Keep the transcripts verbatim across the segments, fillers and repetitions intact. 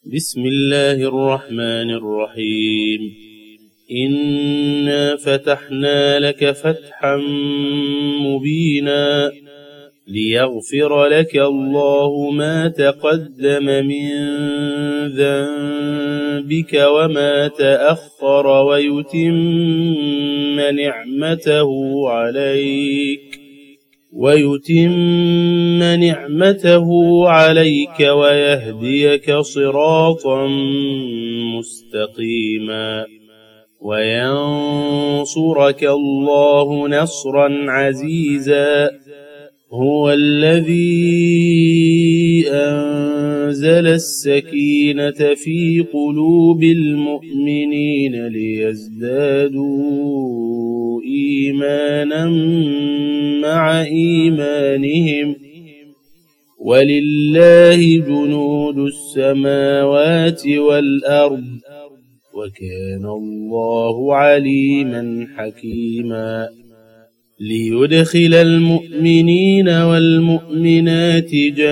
بسم الله الرحمن الرحيم. إنا فتحنا لك فتحا مبينا ليغفر لك الله ما تقدم من ذنبك وما تأخر ويتم نعمته عليك ويتم نعمته عليك ويهديك صراطا مستقيما وينصرك الله نصرا عزيزا. هو الذي أنزل السكينة في قلوب المؤمنين ليزدادوا إيمانا مع إيمانهم ولله جنود السماوات والأرض وكان الله عليما حكيما. ليدخل المؤمنين والمؤمنات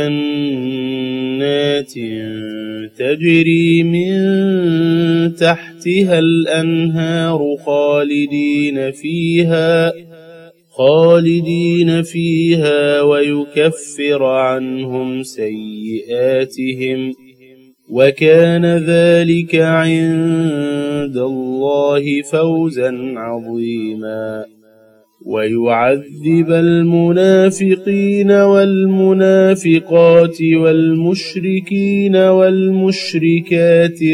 جنات تجري من تحتها الأنهار خالدين فيها خالدين فيها ويكفر عنهم سيئاتهم وكان ذلك عند الله فوزا عظيما. ويعذب المنافقين والمنافقات والمشركين والمشركات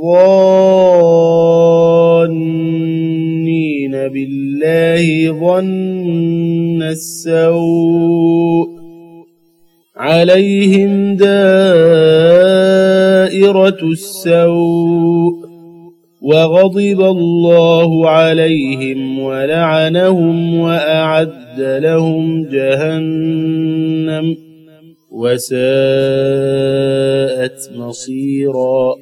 الظانين بالله ظن السوء عليهم دائرة السوء وغضب الله عليهم ولعنهم وأعد لهم جهنم وساءت مصيرا.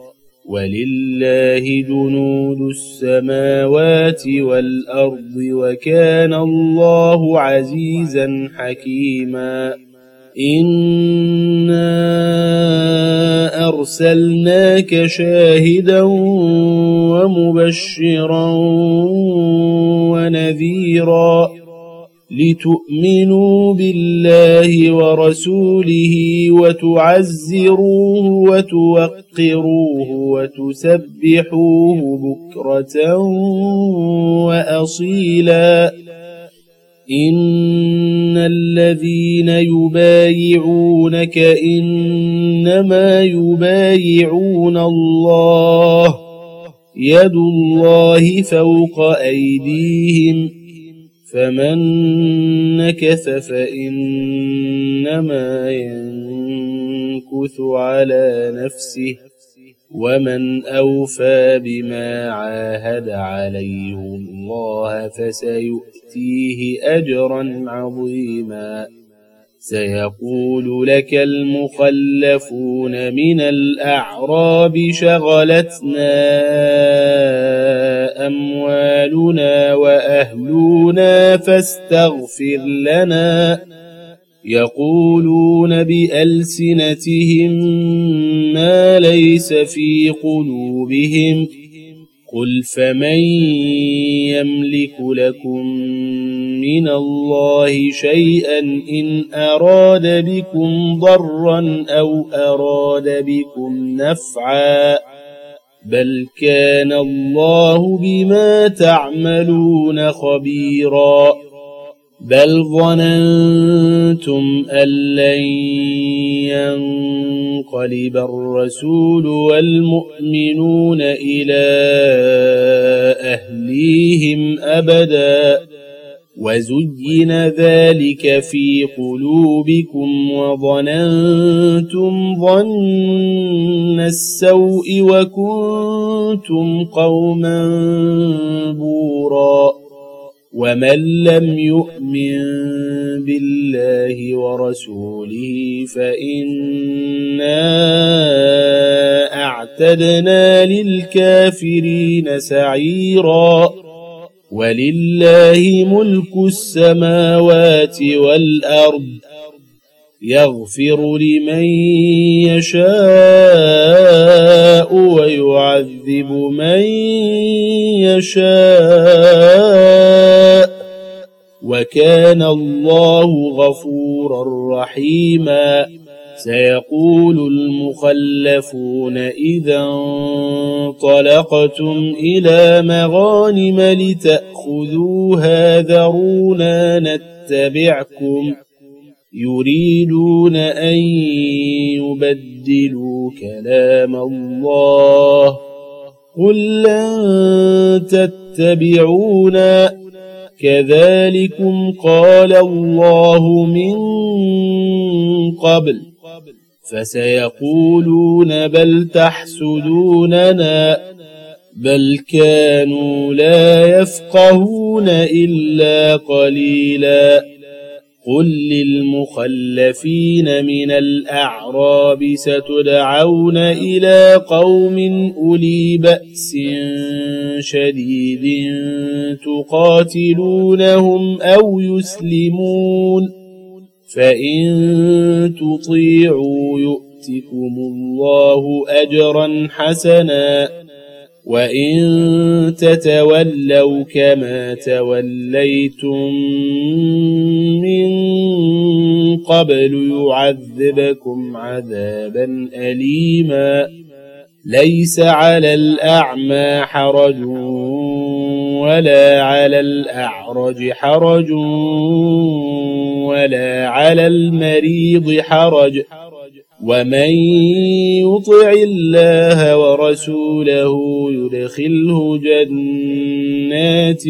ولله جنود السماوات والأرض وكان الله عزيزا حكيما. إنا أرسلناك شاهدا ومبشرا ونذيرا لتؤمنوا بالله ورسوله وتعزروه وتوقروه وتسبحوه بكرة وأصيلا. إن الذين يبايعونك إنما يبايعون الله يد الله فوق أيديهم فمن نكث فإنما ينكث على نفسه ومن أوفى بما عاهد عليه الله فسيؤتيه أجرا عظيما. سيقول لك المخلفون من الأعراب شغلتنا أموالنا وأهلنا فاستغفر لنا يقولون بألسنتهم ما ليس في قلوبهم قل فمن يملك لكم من الله شيئا إن أراد بكم ضرا أو أراد بكم نفعا بل كان الله بما تعملون خبيرا. بل ظننتم أن لن ينقلب الرسول والمؤمنون إلى أهليهم أبدا وزين ذلك في قلوبكم وظننتم ظن السوء وكنتم قوما بورا. ومن لم يؤمن بالله ورسوله فإنا أعتدنا للكافرين سعيرا. ولله ملك السماوات والأرض يغفر لمن يشاء ويعذب من يشاء وكان الله غفورا رحيما. سيقول المخلفون إذا انطلقتم إلى مغانم لتأخذوها ذرونا نتبعكم يريدون أن يبدلوا كلام الله قل لن تتبعونا كذلكم قال الله من قبل فسيقولون بل تحسدوننا بل كانوا لا يفقهون إلا قليلا. قل للمخلفين من الأعراب ستدعون إلى قوم أولي بأس شديد تقاتلونهم أو يسلمون فإن تطيعوا يؤتكم الله أجرا حسنا وإن تتولوا كما توليتم من قبل يعذبكم عذابا أليما. ليس على الأعمى حرج ولا على الأعرج حرج ولا على المريض حرج ومن يطع الله ورسوله يدخله جنات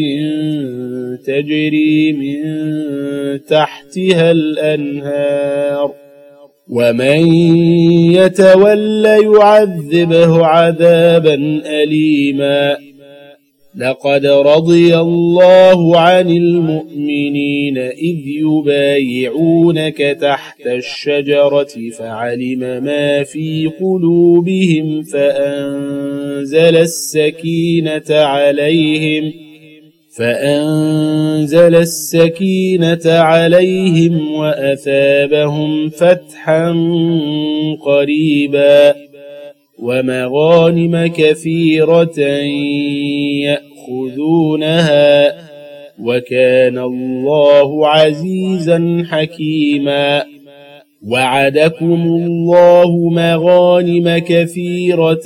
تجري من تحتها الأنهار ومن يتولى يعذبه عذابا أليما. لقد رضي الله عن المؤمنين إذ يبايعونك تحت الشجرة فعلم ما في قلوبهم فأنزل السكينة عليهم فأنزل السكينة عليهم وأثابهم فتحا قريبا ومغانم كثيرة يأخذونها وكان الله عزيزا حكيما. وعدكم الله مغانم كثيرة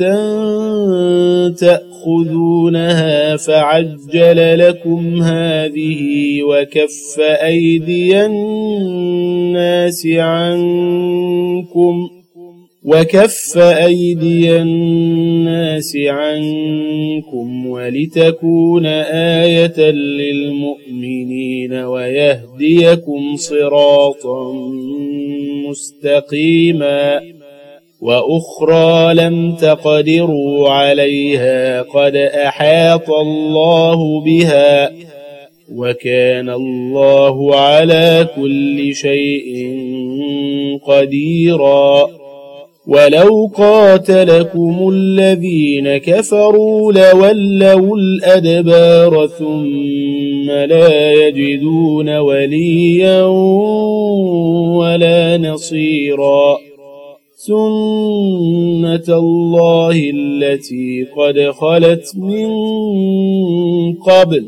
تأخذونها فعجل لكم هذه وكف أيدي الناس عنكم وكف أيدي الناس عنكم ولتكون آية للمؤمنين ويهديكم صراطا مستقيما. وأخرى لم تقدروا عليها قد أحاط الله بها وكان الله على كل شيء قديرا. ولو قاتلكم الذين كفروا لولوا الأدبار ثم لا يجدون وليا ولا نصيرا. سنة الله التي قد خلت من قبل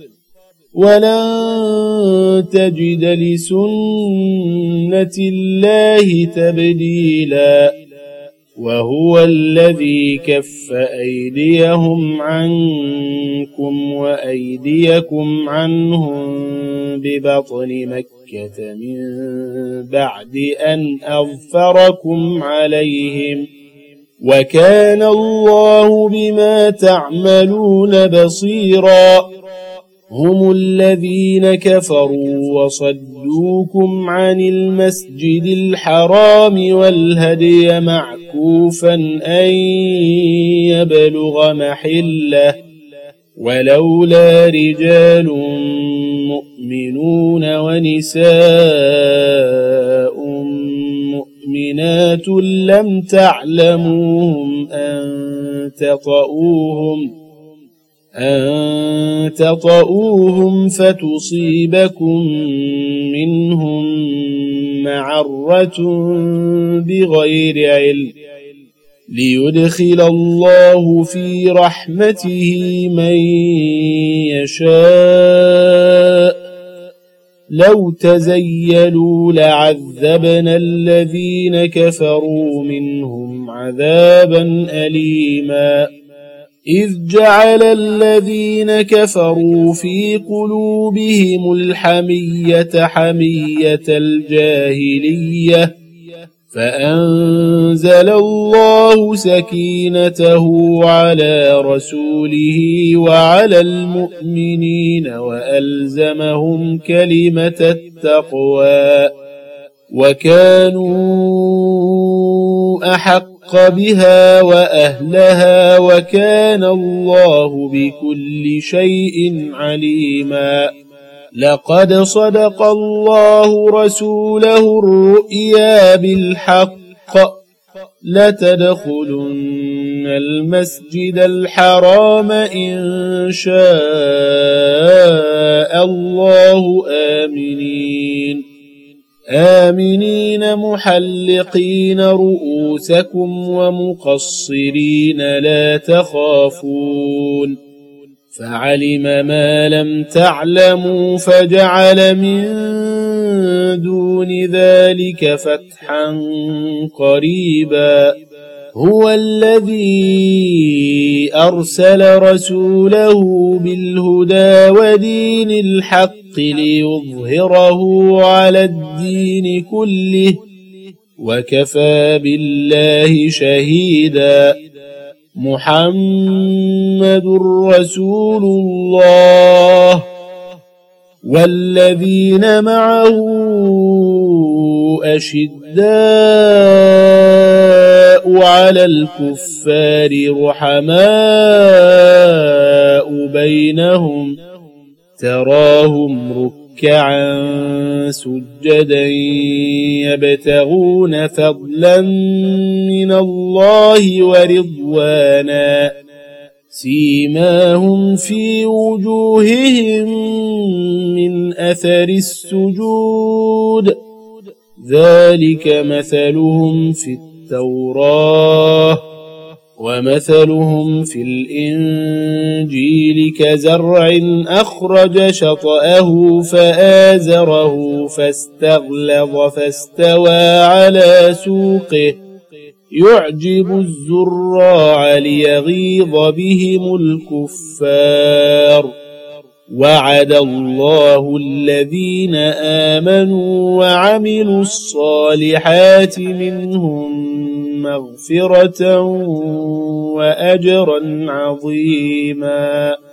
ولن تجد لسنة الله تبديلا. وهو الذي كف أيديهم عنكم وأيديكم عنهم ببطن مكة من بعد أن أظفركم عليهم وكان الله بما تعملون بصيرا. هم الذين كفروا وصدوكم عن المسجد الحرام والهدي معكوفا أن يبلغ محله ولولا رجال مؤمنون ونساء مؤمنات لم تعلموهم أن تطؤوهم أن تطؤوهم فتصيبكم منهم معرة بغير علم ليدخل الله في رحمته من يشاء لو تزيلوا لعذبنا الذين كفروا منهم عذابا أليما إذ جعل الذين كفروا في قلوبهم الحمية حمية الجاهلية فأنزل الله سكينته على رسوله وعلى المؤمنين وألزمهم كلمة التقوى وكانوا أحق بها وأهلها وكان الله بكل شيء عليما لقد صدق الله رسوله الرؤيا بالحق لتدخلن المسجد الحرام إن شاء الله آمنين آمنين محلقين رؤوسكم ومقصرين لا تخافون فعلم ما لم تعلموا فجعل من دون ذلك فتحا قريبا هو الذي أرسل رسوله بالهدى ودين الحق ليظهره على الدين كله وكفى بالله شهيدا محمد رسول الله والذين معه أشداء على الكفار رحماء بينهم تراهم ركعا سجدا يبتغون فضلا من الله ورضوانا سيماهم في وجوههم من أثر السجود ذلك مثلهم في التوراة ومثلهم في الإنجيل كزرع أخرج شطأه فآزره فاستغلظ فاستوى على سوقه يعجب الزراع ليغيظ بهم الكفار وعد الله الذين آمنوا وعملوا الصالحات منهم مغفرة وأجرا عظيما.